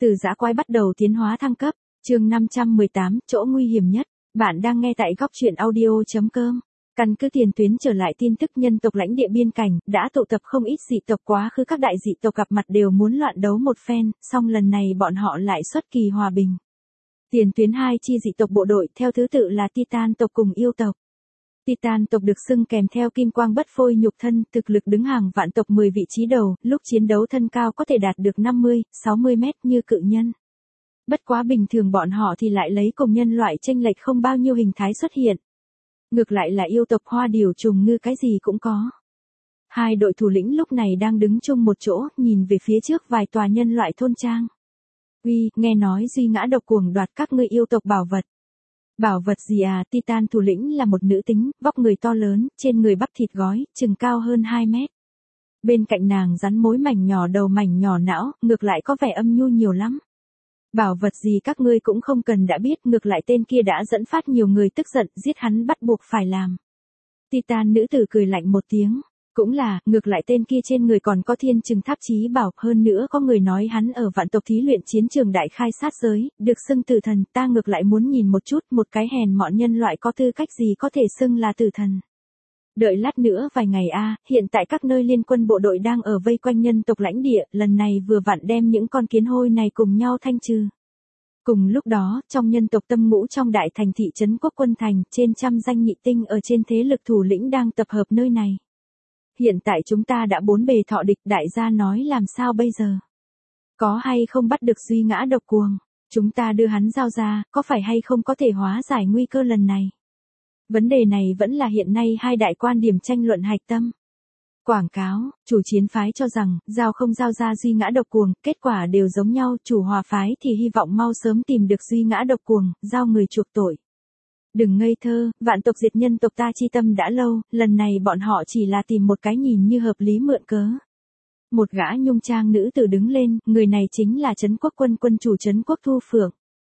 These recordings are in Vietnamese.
Từ dã quái bắt đầu tiến hóa thăng cấp, chương 518, chỗ nguy hiểm nhất. Bạn đang nghe tại góc truyện audio.com. Căn cứ tiền tuyến trở lại tin tức nhân tộc lãnh địa biên cảnh, đã tụ tập không ít dị tộc, quá khứ các đại dị tộc gặp mặt đều muốn loạn đấu một phen, song lần này bọn họ lại xuất kỳ hòa bình. Tiền tuyến hai chi dị tộc bộ đội theo thứ tự là Titan tộc cùng yêu tộc. Titan tộc được xưng kèm theo kim quang bất phôi nhục thân, thực lực đứng hàng vạn tộc 10 vị trí đầu, lúc chiến đấu thân cao có thể đạt được 50, 60 mét như cự nhân. Bất quá bình thường bọn họ thì lại lấy cùng nhân loại chênh lệch không bao nhiêu hình thái xuất hiện. Ngược lại là yêu tộc hoa điểu trùng ngư cái gì cũng có. Hai đội thủ lĩnh lúc này đang đứng chung một chỗ, nhìn về phía trước vài tòa nhân loại thôn trang. Uy, nghe nói Duy Ngã độc cuồng đoạt các ngươi yêu tộc bảo vật. Bảo vật gì à? Titan thủ lĩnh là một nữ tính, vóc người to lớn, trên người bắp thịt gói, chừng cao hơn 2 mét. Bên cạnh nàng rắn mối mảnh nhỏ đầu mảnh nhỏ não, ngược lại có vẻ âm nhu nhiều lắm. Bảo vật gì các ngươi cũng không cần đã biết, ngược lại tên kia đã dẫn phát nhiều người tức giận, giết hắn bắt buộc phải làm. Titan nữ tử cười lạnh một tiếng. Cũng là, ngược lại tên kia trên người còn có thiên trừng tháp chí bảo, hơn nữa có người nói hắn ở vạn tộc thí luyện chiến trường đại khai sát giới, được xưng tử thần, ta ngược lại muốn nhìn một chút, một cái hèn mọn nhân loại có tư cách gì có thể xưng là tử thần. Đợi lát nữa vài ngày hiện tại các nơi liên quân bộ đội đang ở vây quanh nhân tộc lãnh địa, lần này vừa vặn đem những con kiến hôi này cùng nhau thanh trừ. Cùng lúc đó, trong nhân tộc tâm ngũ trong đại thành thị trấn Quốc Quân Thành, trên trăm danh nhị tinh ở trên thế lực thủ lĩnh đang tập hợp nơi này. Hiện tại chúng ta đã bốn bề thọ địch, đại gia nói làm sao bây giờ? Có hay không bắt được Duy Ngã độc cuồng? Chúng ta đưa hắn giao ra, có phải hay không có thể hóa giải nguy cơ lần này? Vấn đề này vẫn là hiện nay hai đại quan điểm tranh luận hạch tâm. Quảng cáo, chủ chiến phái cho rằng, giao không giao ra Duy Ngã độc cuồng, kết quả đều giống nhau, chủ hòa phái thì hy vọng mau sớm tìm được Duy Ngã độc cuồng, giao người chuộc tội. Đừng ngây thơ, vạn tộc diệt nhân tộc ta chi tâm đã lâu, lần này bọn họ chỉ là tìm một cái nhìn như hợp lý mượn cớ. Một gã nhung trang nữ tử đứng lên, người này chính là Trấn Quốc Quân quân chủ Trấn Quốc Thu Phượng.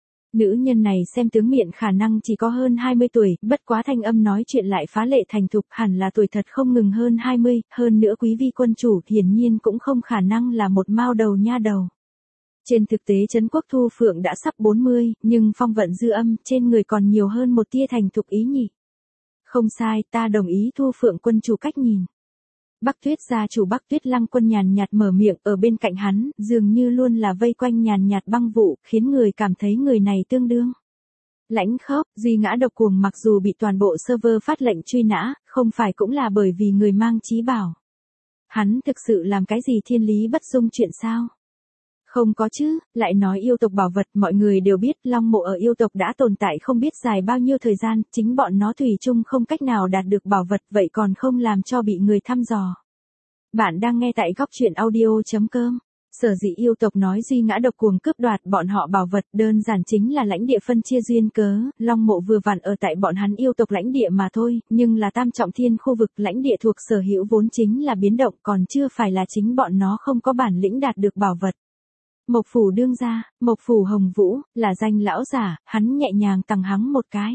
Nữ nhân này xem tướng miệng khả năng chỉ có hơn 20 tuổi, bất quá thanh âm nói chuyện lại phá lệ thành thục, hẳn là tuổi thật không ngừng hơn 20, hơn nữa quý vi quân chủ hiển nhiên cũng không khả năng là một mao đầu nha đầu. Trên thực tế Trấn Quốc Thu Phượng đã sắp 40, nhưng phong vận dư âm, trên người còn nhiều hơn một tia thành thục ý nhỉ. Không sai, ta đồng ý Thu Phượng quân chủ cách nhìn. Bắc Tuyết gia chủ Bắc Tuyết Lăng Quân nhàn nhạt mở miệng, ở bên cạnh hắn, dường như luôn là vây quanh nhàn nhạt băng vụ, khiến người cảm thấy người này tương đương lãnh khốc. Duy Ngã độc cuồng mặc dù bị toàn bộ server phát lệnh truy nã, không phải cũng là bởi vì người mang chí bảo. Hắn thực sự làm cái gì thiên lý bất dung chuyện sao? Không có chứ, lại nói yêu tộc bảo vật, mọi người đều biết Long Mộ ở yêu tộc đã tồn tại không biết dài bao nhiêu thời gian, chính bọn nó thủy chung không cách nào đạt được bảo vật, vậy còn không làm cho bị người thăm dò. Bạn đang nghe tại góc truyện audio.com. Sở dĩ yêu tộc nói Duy Ngã độc cuồng cướp đoạt bọn họ bảo vật, đơn giản chính là lãnh địa phân chia duyên cớ, Long Mộ vừa vặn ở tại bọn hắn yêu tộc lãnh địa mà thôi, nhưng là Tam Trọng Thiên khu vực lãnh địa thuộc sở hữu vốn chính là biến động, còn chưa phải là chính bọn nó không có bản lĩnh đạt được bảo vật. Mộc Phủ đương gia, Mộc Phủ Hồng Vũ, là danh lão giả, hắn nhẹ nhàng tằng hắng một cái.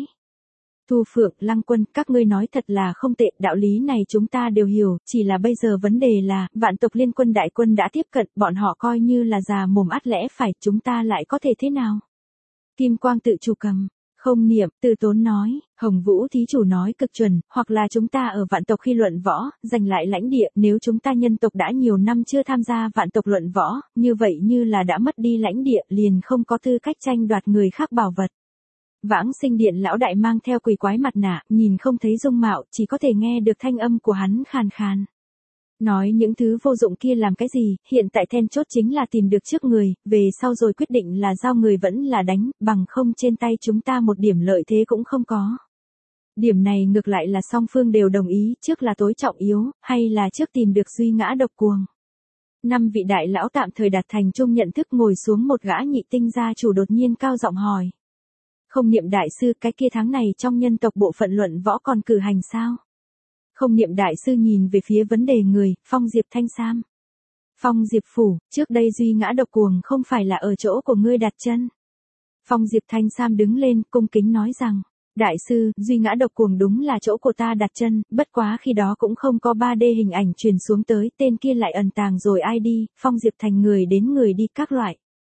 Thu Phượng, Lăng Quân, các ngươi nói thật là không tệ, đạo lý này chúng ta đều hiểu, chỉ là bây giờ vấn đề là, vạn tộc liên quân đại quân đã tiếp cận, bọn họ coi như là già mồm ắt lẽ phải, chúng ta lại có thể thế nào? Kim Quang tự chủ cầm. Không niệm, Từ Tốn nói, Hồng Vũ thí chủ nói cực chuẩn, hoặc là chúng ta ở vạn tộc khi luận võ, giành lại lãnh địa, nếu chúng ta nhân tộc đã nhiều năm chưa tham gia vạn tộc luận võ, như vậy như là đã mất đi lãnh địa, liền không có tư cách tranh đoạt người khác bảo vật. Vãng Sinh Điện lão đại mang theo quỷ quái mặt nạ, nhìn không thấy dung mạo, chỉ có thể nghe được thanh âm của hắn khàn khàn. Nói những thứ vô dụng kia làm cái gì, hiện tại then chốt chính là tìm được trước người, về sau rồi quyết định là giao người vẫn là đánh, bằng không trên tay chúng ta một điểm lợi thế cũng không có. Điểm này ngược lại là song phương đều đồng ý, trước là tối trọng yếu, hay là trước tìm được Duy Ngã độc cuồng. 5 vị đại lão tạm thời đạt thành chung nhận thức, ngồi xuống một gã nhị tinh gia chủ đột nhiên cao giọng hỏi. Không niệm đại sư, cái kia tháng này trong nhân tộc bộ phận luận võ còn cử hành sao? Không niệm đại sư nhìn về phía vấn đề người, Phong Diệp Thanh Sam. Phong Diệp phủ, trước đây Duy Ngã độc cuồng không phải là ở chỗ của ngươi đặt chân. Phong Diệp Thanh Sam đứng lên, cung kính nói rằng, đại sư, Duy Ngã độc cuồng đúng là chỗ của ta đặt chân, bất quá khi đó cũng không có 3D hình ảnh truyền xuống tới, tên kia lại ẩn tàng rồi ai đi, Phong Diệp thành người đến người đi các loại.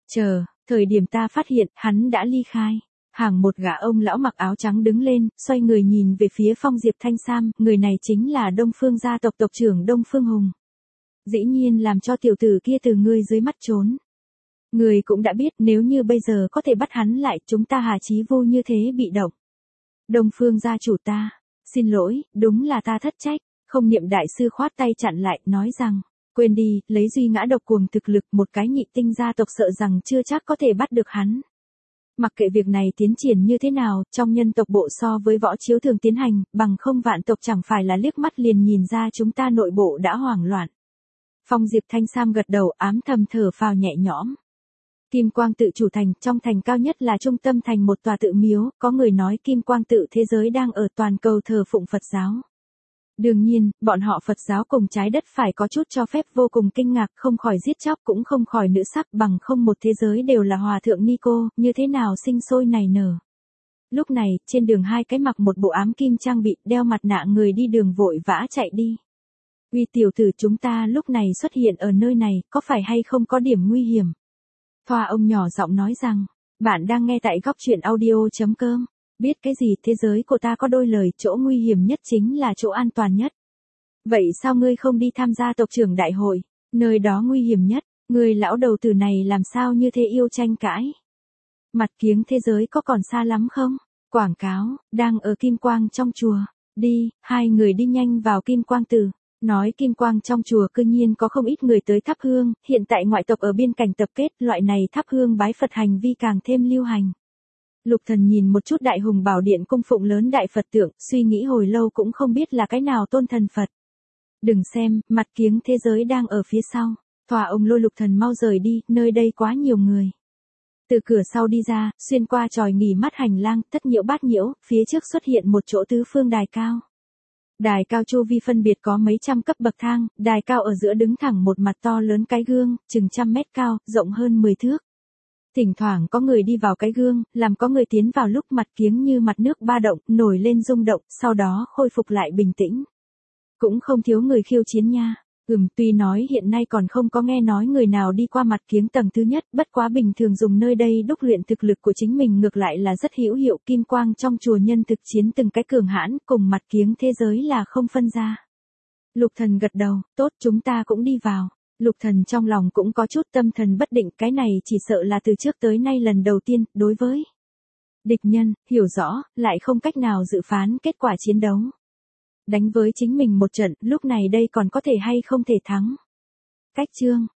Chờ, thời điểm ta phát hiện, hắn đã ly khai. Hàng một gã ông lão mặc áo trắng đứng lên, xoay người nhìn về phía Phong Diệp Thanh Sam, người này chính là Đông Phương gia tộc tộc trưởng Đông Phương Hùng. Dĩ nhiên làm cho tiểu tử kia từ ngươi dưới mắt trốn. Ngươi cũng đã biết nếu như bây giờ có thể bắt hắn lại, chúng ta Hà Chí Vô như thế bị động. Đông Phương gia chủ ta, xin lỗi, đúng là ta thất trách. Không Niệm đại sư khoát tay chặn lại, nói rằng, quên đi, lấy duy ngã độc cuồng thực lực một cái nhị tinh gia tộc sợ rằng chưa chắc có thể bắt được hắn. Mặc kệ việc này tiến triển như thế nào, trong nhân tộc bộ so với võ chiếu thường tiến hành, bằng không vạn tộc chẳng phải là liếc mắt liền nhìn ra chúng ta nội bộ đã hoảng loạn. Phong Diệp Thanh Sam gật đầu ám thầm thở phào nhẹ nhõm. Kim Quang tự chủ thành, trong thành cao nhất là trung tâm thành một tòa tự miếu, có người nói Kim Quang tự thế giới đang ở toàn cầu thờ phụng Phật giáo. Đương nhiên, bọn họ Phật giáo cùng trái đất phải có chút cho phép vô cùng kinh ngạc, không khỏi giết chóc cũng không khỏi nữ sắc, bằng không một thế giới đều là hòa thượng Nico, như thế nào sinh sôi nảy nở. Lúc này, trên đường hai cái mặc một bộ ám kim trang bị, đeo mặt nạ người đi đường vội vã chạy đi. Uy tiểu tử, chúng ta lúc này xuất hiện ở nơi này, có phải hay không có điểm nguy hiểm? Thoa ông nhỏ giọng nói rằng, bạn đang nghe tại góc truyện audio.com. Biết cái gì, thế giới của ta có đôi lời, chỗ nguy hiểm nhất chính là chỗ an toàn nhất. Vậy sao ngươi không đi tham gia tộc trưởng đại hội, nơi đó nguy hiểm nhất, ngươi lão đầu tử này làm sao như thế yêu tranh cãi? Mặt kiếng thế giới có còn xa lắm không? Quảng cáo, đang ở Kim Quang trong chùa, đi, hai người đi nhanh vào Kim Quang tử. Nói Kim Quang trong chùa cư nhiên có không ít người tới thắp hương, hiện tại ngoại tộc ở biên cảnh tập kết, loại này thắp hương bái Phật hành vi càng thêm lưu hành. Lục Thần nhìn một chút Đại Hùng Bảo Điện cung phụng lớn đại Phật tượng, suy nghĩ hồi lâu cũng không biết là cái nào tôn thần Phật. Đừng xem, mặt kiếng thế giới đang ở phía sau. Thòa ông lôi Lục Thần mau rời đi, nơi đây quá nhiều người. Từ cửa sau đi ra, xuyên qua tròi nghỉ mát hành lang, thất nhiễu bát nhiễu, phía trước xuất hiện một chỗ tứ phương đài cao. Đài cao chu vi phân biệt có mấy trăm cấp bậc thang, đài cao ở giữa đứng thẳng một mặt to lớn cái gương, chừng 100 mét cao, rộng hơn 10 thước. Thỉnh thoảng có người đi vào cái gương, làm có người tiến vào lúc mặt kiếng như mặt nước ba động, nổi lên rung động, sau đó khôi phục lại bình tĩnh. Cũng không thiếu người khiêu chiến nha. Tuy nói hiện nay còn không có nghe nói người nào đi qua mặt kiếng tầng thứ nhất, bất quá bình thường dùng nơi đây đúc luyện thực lực của chính mình ngược lại là rất hữu hiệu. Kim Quang trong chùa nhân thực chiến từng cái cường hãn, cùng mặt kiếng thế giới là không phân ra. Lục Thần gật đầu, tốt, chúng ta cũng đi vào. Lục Thần trong lòng cũng có chút tâm thần bất định, cái này chỉ sợ là từ trước tới nay lần đầu tiên, đối với địch nhân, hiểu rõ, lại không cách nào dự phán kết quả chiến đấu. Đánh với chính mình một trận, lúc này đây còn có thể hay không thể thắng. Cách chương